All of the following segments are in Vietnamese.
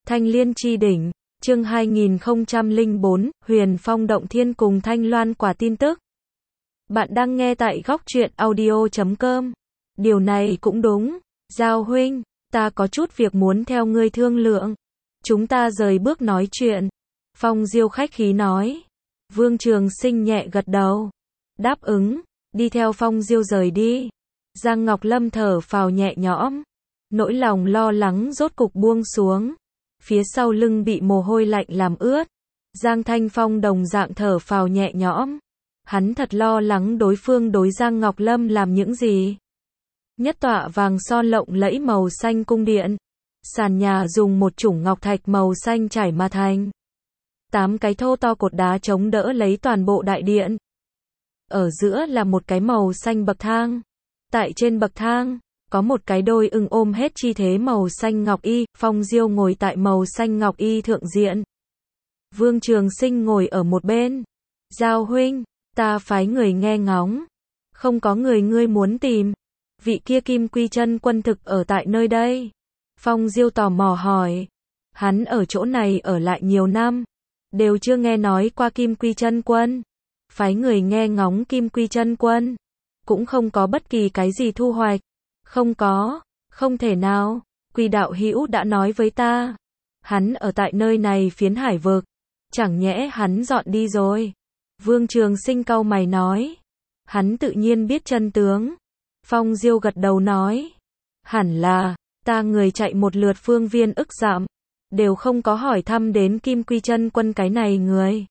Thanh Liên chi đỉnh, chương 2004, Huyền Phong động thiên cùng Thanh Loan quả tin tức. Bạn đang nghe tại góc truyện audio.com. Điều này cũng đúng, Giao huynh, ta có chút việc muốn theo ngươi thương lượng. Chúng ta rời bước nói chuyện. Phong Diêu khách khí nói. Vương Trường Sinh nhẹ gật đầu. Đáp ứng, đi theo Phong Diêu rời đi. Giang Ngọc Lâm thở phào nhẹ nhõm. Nỗi lòng lo lắng rốt cục buông xuống. Phía sau lưng bị mồ hôi lạnh làm ướt. Giang Thanh Phong đồng dạng thở phào nhẹ nhõm. Hắn thật lo lắng đối phương đối Giang Ngọc Lâm làm những gì. Nhất tọa vàng son lộng lẫy màu xanh cung điện. Sàn nhà dùng một chủng ngọc thạch màu xanh trải mà thành. 8 cái thô to cột đá chống đỡ lấy toàn bộ đại điện. Ở giữa là một cái màu xanh bậc thang. Tại trên bậc thang, có một cái đôi ưng ôm hết chi thế màu xanh ngọc y, Phong Diêu ngồi tại màu xanh ngọc y thượng diện. Vương Trường Sinh ngồi ở một bên. Giao huynh, ta phái người nghe ngóng. Không có người ngươi muốn tìm. Vị kia Kim Quy Chân Quân thực ở tại nơi đây. Phong Diêu tò mò hỏi. Hắn ở chỗ này ở lại nhiều năm. Đều chưa nghe nói qua Kim Quy Chân Quân. Phái người nghe ngóng Kim Quy Chân Quân. Cũng không có bất kỳ cái gì thu hoạch. Không có, không thể nào. Quy đạo hữu đã nói với ta. Hắn ở tại nơi này phiến hải vực. Chẳng nhẽ hắn dọn đi rồi. Vương Trường Sinh cau mày nói. Hắn tự nhiên biết chân tướng. Phong Diêu gật đầu nói. Hẳn là, ta người chạy một lượt phương viên ức dặm. Đều không có hỏi thăm đến Kim Quy Chân Quân cái này người.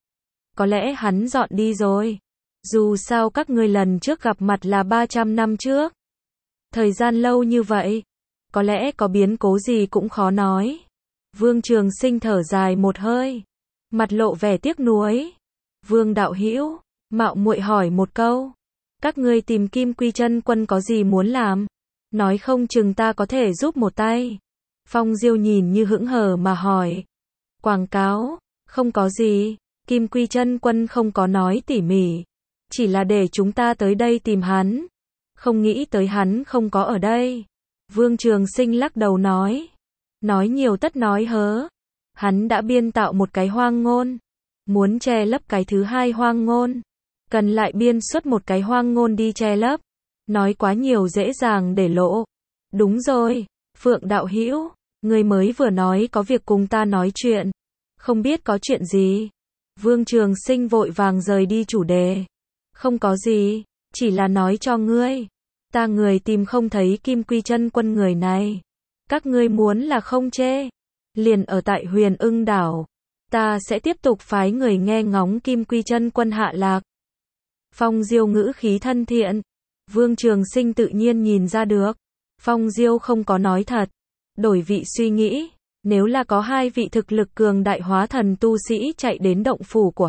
Có lẽ hắn dọn đi rồi. Dù sao các ngươi lần trước gặp mặt là 300 năm trước. Thời gian lâu như vậy. Có lẽ có biến cố gì cũng khó nói. Vương Trường Sinh thở dài một hơi. Mặt lộ vẻ tiếc nuối. Vương đạo hữu, mạo muội hỏi một câu. Các ngươi tìm Kim Quy Chân Quân có gì muốn làm? Nói không chừng ta có thể giúp một tay. Phong Diêu nhìn như hững hờ mà hỏi. Quảng cáo, không có gì. Kim Quy Chân Quân không có nói tỉ mỉ. Chỉ là để chúng ta tới đây tìm hắn. Không nghĩ tới hắn không có ở đây. Vương Trường Sinh lắc đầu nói. Nói nhiều tất nói hớ. Hắn đã biên tạo một cái hoang ngôn. Muốn che lấp cái thứ hai hoang ngôn. Cần lại biên xuất một cái hoang ngôn đi che lấp. Nói quá nhiều dễ dàng để lộ. Đúng rồi, Phượng đạo hữu, người mới vừa nói có việc cùng ta nói chuyện. Không biết có chuyện gì. Vương Trường Sinh vội vàng rời đi chủ đề. Không có gì, chỉ là nói cho ngươi. Ta người tìm không thấy Kim Quy Chân Quân người này. Các ngươi muốn là không chê. Liền ở tại Huyền Ưng đảo. Ta sẽ tiếp tục phái người nghe ngóng Kim Quy Chân Quân hạ lạc. Phong Diêu ngữ khí thân thiện. Vương Trường Sinh tự nhiên nhìn ra được. Phong Diêu không có nói thật. Đổi vị suy nghĩ. Nếu là có hai vị thực lực cường đại hóa thần tu sĩ chạy đến động phủ của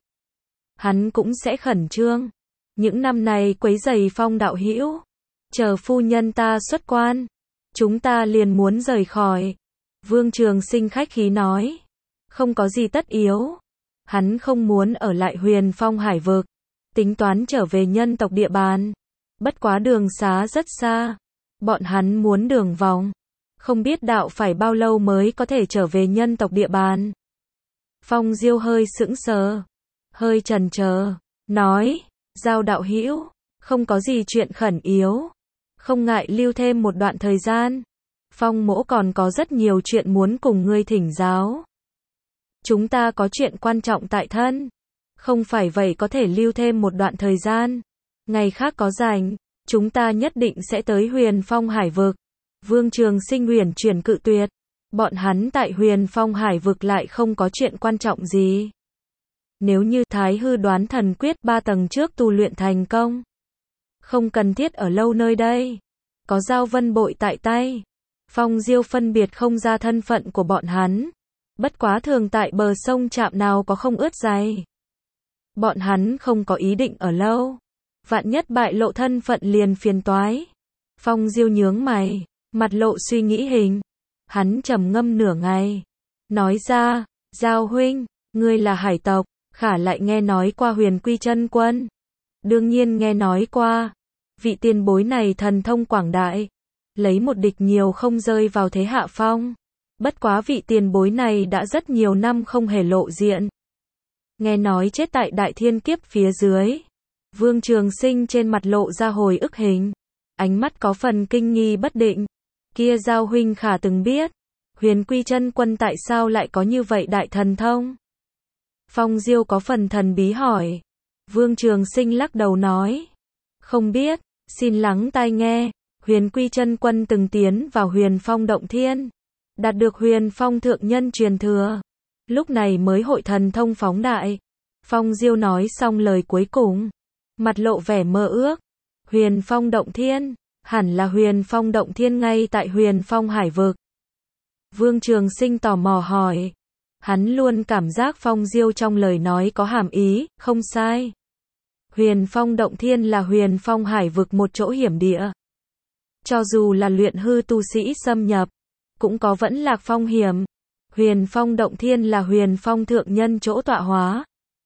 hắn cũng sẽ khẩn trương. Những năm này quấy rầy Phong đạo hữu. Chờ phu nhân ta xuất quan. Chúng ta liền muốn rời khỏi. Vương Trường Sinh khách khí nói. Không có gì tất yếu. Hắn không muốn ở lại Huyền Phong hải vực. Tính toán trở về nhân tộc địa bàn. Bất quá đường xá rất xa. Bọn hắn muốn đường vòng. Không biết đạo phải bao lâu mới có thể trở về nhân tộc địa bàn. Phong Diêu hơi sững sờ. Hơi chần chờ. Nói. Giao đạo hữu. Không có gì chuyện khẩn yếu. Không ngại lưu thêm một đoạn thời gian. Phong mỗ còn có rất nhiều chuyện muốn cùng ngươi thỉnh giáo. Chúng ta có chuyện quan trọng tại thân. Không phải vậy có thể lưu thêm một đoạn thời gian. Ngày khác có rảnh, chúng ta nhất định sẽ tới Huyền Phong hải vực. Vương Trường Sinh uyển chuyển cự tuyệt. Bọn hắn tại Huyền Phong hải vực lại không có chuyện quan trọng gì. Nếu như Thái Hư Đoán Thần Quyết 3 tầng trước tu luyện thành công. Không cần thiết ở lâu nơi đây. Có Giao Vân bội tại tay. Phong Diêu phân biệt không ra thân phận của bọn hắn. Bất quá thường tại bờ sông chạm nào có không ướt giày. Bọn hắn không có ý định ở lâu. Vạn nhất bại lộ thân phận liền phiền toái. Phong Diêu nhướng mày. Mặt lộ suy nghĩ hình. Hắn trầm ngâm nửa ngày. Nói ra. Giao huynh. Ngươi là hải tộc. Khả lại nghe nói qua Huyền Quy Chân Quân. Đương nhiên nghe nói qua. Vị tiền bối này thần thông quảng đại. Lấy một địch nhiều không rơi vào thế hạ phong. Bất quá vị tiền bối này đã rất nhiều năm không hề lộ diện. Nghe nói chết tại Đại Thiên Kiếp phía dưới. Vương Trường Sinh trên mặt lộ ra hồi ức hình. Ánh mắt có phần kinh nghi bất định. Kia Giao huynh khả từng biết. Huyền Quy Chân Quân tại sao lại có như vậy đại thần thông? Phong Diêu có phần thần bí hỏi. Vương Trường Sinh lắc đầu nói. Không biết, xin lắng tai nghe. Huyền Quy Chân Quân từng tiến vào Huyền Phong Động Thiên. Đạt được Huyền Phong Thượng Nhân truyền thừa. Lúc này mới hội thần thông phóng đại. Phong Diêu nói xong lời cuối cùng. Mặt lộ vẻ mơ ước. Huyền Phong Động Thiên. Hẳn là Huyền Phong Động Thiên ngay tại Huyền Phong Hải Vực. Vương Trường Sinh tò mò hỏi. Hắn luôn cảm giác Phong Diêu trong lời nói có hàm ý, không sai. Huyền Phong Động Thiên là Huyền Phong Hải Vực một chỗ hiểm địa. Cho dù là luyện hư tu sĩ xâm nhập, cũng có vẫn lạc phong hiểm. Huyền Phong Động Thiên là Huyền Phong Thượng Nhân chỗ tọa hóa.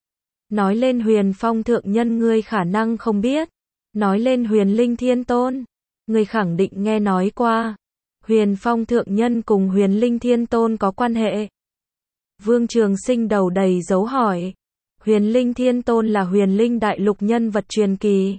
Nói lên Huyền Phong Thượng Nhân ngươi khả năng không biết. Nói lên Huyền Linh Thiên Tôn, ngươi khẳng định nghe nói qua. Huyền Phong Thượng Nhân cùng Huyền Linh Thiên Tôn có quan hệ. Vương Trường Sinh đầu đầy dấu hỏi. Huyền Linh Thiên Tôn là Huyền Linh Đại Lục nhân vật truyền kỳ.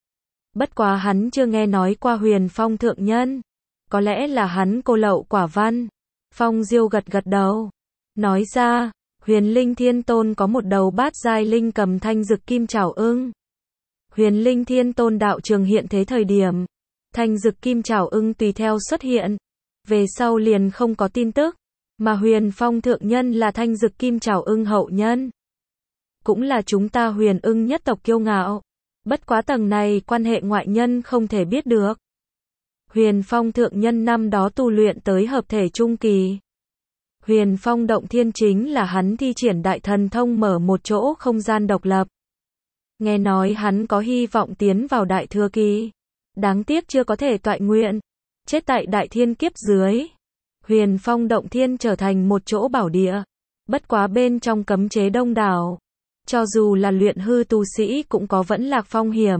Bất quá hắn chưa nghe nói qua Huyền Phong Thượng Nhân. Có lẽ là hắn cô lậu quả văn. Phong Diêu gật gật đầu. Nói ra, Huyền Linh Thiên Tôn có một đầu bát giai linh cầm thanh dực kim trảo ưng. Huyền Linh Thiên Tôn đạo trường hiện thế thời điểm, thanh dực kim trảo ưng tùy theo xuất hiện. Về sau liền không có tin tức. Mà Huyền Phong Thượng Nhân là thanh dực kim trảo ưng hậu nhân. Cũng là chúng ta Huyền Ưng nhất tộc kiêu ngạo. Bất quá tầng này quan hệ ngoại nhân không thể biết được. Huyền Phong Thượng Nhân năm đó tu luyện tới hợp thể trung kỳ. Huyền Phong Động Thiên chính là hắn thi triển đại thần thông mở một chỗ không gian độc lập. Nghe nói hắn có hy vọng tiến vào đại thừa kỳ. Đáng tiếc chưa có thể toại nguyện. Chết tại Đại Thiên Kiếp dưới. Huyền Phong Động Thiên trở thành một chỗ bảo địa. Bất quá bên trong cấm chế đông đảo. Cho dù là luyện hư tu sĩ cũng có vẫn lạc phong hiểm.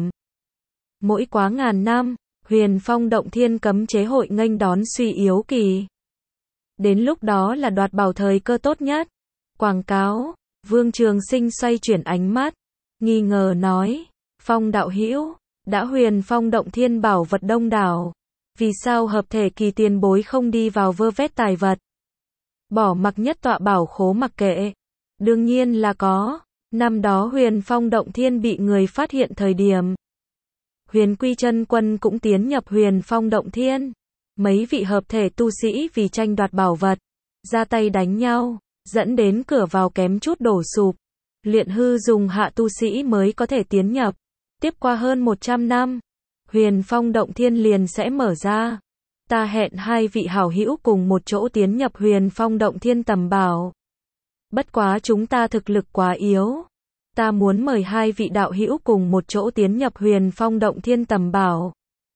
Mỗi quá ngàn năm, Huyền Phong Động Thiên cấm chế hội nghênh đón suy yếu kỳ. Đến lúc đó là đoạt bảo thời cơ tốt nhất. Quảng cáo. Vương Trường Sinh xoay chuyển ánh mắt, nghi ngờ nói. Phong đạo hữu, đã Huyền Phong Động Thiên bảo vật đông đảo. Vì sao hợp thể kỳ tiền bối không đi vào vơ vét tài vật? Bỏ mặc nhất tọa bảo khố mặc kệ. Đương nhiên là có. Năm đó Huyền Phong Động Thiên bị người phát hiện thời điểm. Huyền Quy Chân Quân cũng tiến nhập Huyền Phong Động Thiên. Mấy vị hợp thể tu sĩ vì tranh đoạt bảo vật, ra tay đánh nhau, dẫn đến cửa vào kém chút đổ sụp. Luyện hư dùng hạ tu sĩ mới có thể tiến nhập. Tiếp qua hơn 100 năm, Huyền Phong Động Thiên liền sẽ mở ra. Ta hẹn hai vị hảo hữu cùng một chỗ tiến nhập Huyền Phong Động Thiên tầm bảo. Bất quá chúng ta thực lực quá yếu. Ta muốn mời hai vị đạo hữu cùng một chỗ tiến nhập Huyền Phong Động Thiên tầm bảo.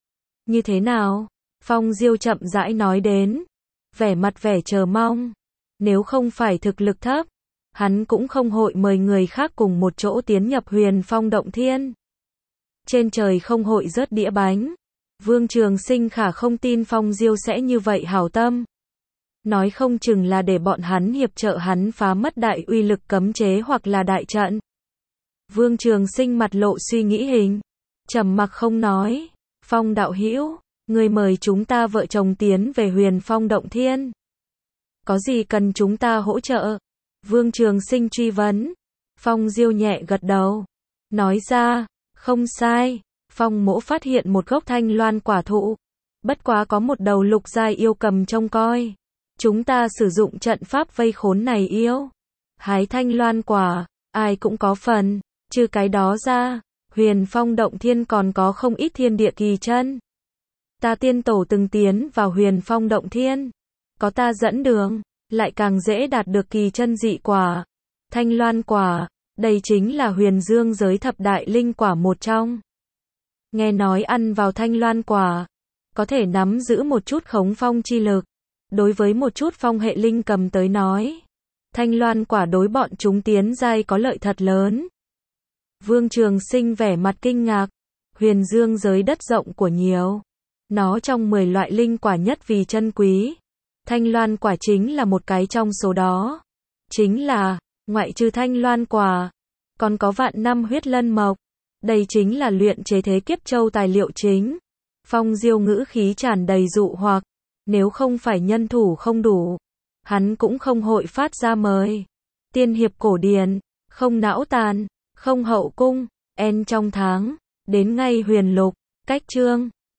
Như thế nào? Phong Diêu chậm rãi nói đến. Vẻ mặt vẻ chờ mong. Nếu không phải thực lực thấp, hắn cũng không hội mời người khác cùng một chỗ tiến nhập Huyền Phong Động Thiên. Trên trời không hội rớt đĩa bánh. Vương Trường Sinh khả không tin Phong Diêu sẽ như vậy hảo tâm. Nói không chừng là để bọn hắn hiệp trợ hắn phá mất đại uy lực cấm chế hoặc là đại trận. Vương Trường Sinh mặt lộ suy nghĩ hình. Trầm mặc không nói. Phong đạo hữu, người mời chúng ta vợ chồng tiến về Huyền Phong Động Thiên. Có gì cần chúng ta hỗ trợ? Vương Trường Sinh truy vấn. Phong Diêu nhẹ gật đầu. Nói ra, không sai. Phong mỗ phát hiện một gốc thanh loan quả thụ. Bất quá có một đầu lục giai yêu cầm trông coi. Chúng ta sử dụng trận pháp vây khốn này yêu. Hái thanh loan quả, ai cũng có phần. Trừ cái đó ra, Huyền Phong Động Thiên còn có không ít thiên địa kỳ chân. Ta tiên tổ từng tiến vào Huyền Phong Động Thiên. Có ta dẫn đường, lại càng dễ đạt được kỳ chân dị quả. Thanh loan quả, đây chính là huyền dương giới thập đại linh quả một trong. Nghe nói ăn vào thanh loan quả, có thể nắm giữ một chút khống phong chi lực. Đối với một chút phong hệ linh cầm tới nói, thanh loan quả đối bọn chúng tiến giai có lợi thật lớn. Vương Trường Sinh vẻ mặt kinh ngạc. Huyền dương giới đất rộng của nhiều. Nó trong 10 loại linh quả nhất vì chân quý. Thanh loan quả chính là một cái trong số đó. Chính là, ngoại trừ thanh loan quả, còn có vạn năm huyết lân mộc. Đây chính là luyện chế thế kiếp châu tài liệu chính. Phong Diêu ngữ khí tràn đầy dụ hoặc, nếu không phải nhân thủ không đủ, hắn cũng không hội phát ra mời. Tiên hiệp cổ điển, không não tàn, không hậu cung, en trong tháng, đến ngay huyền lục, cách chương.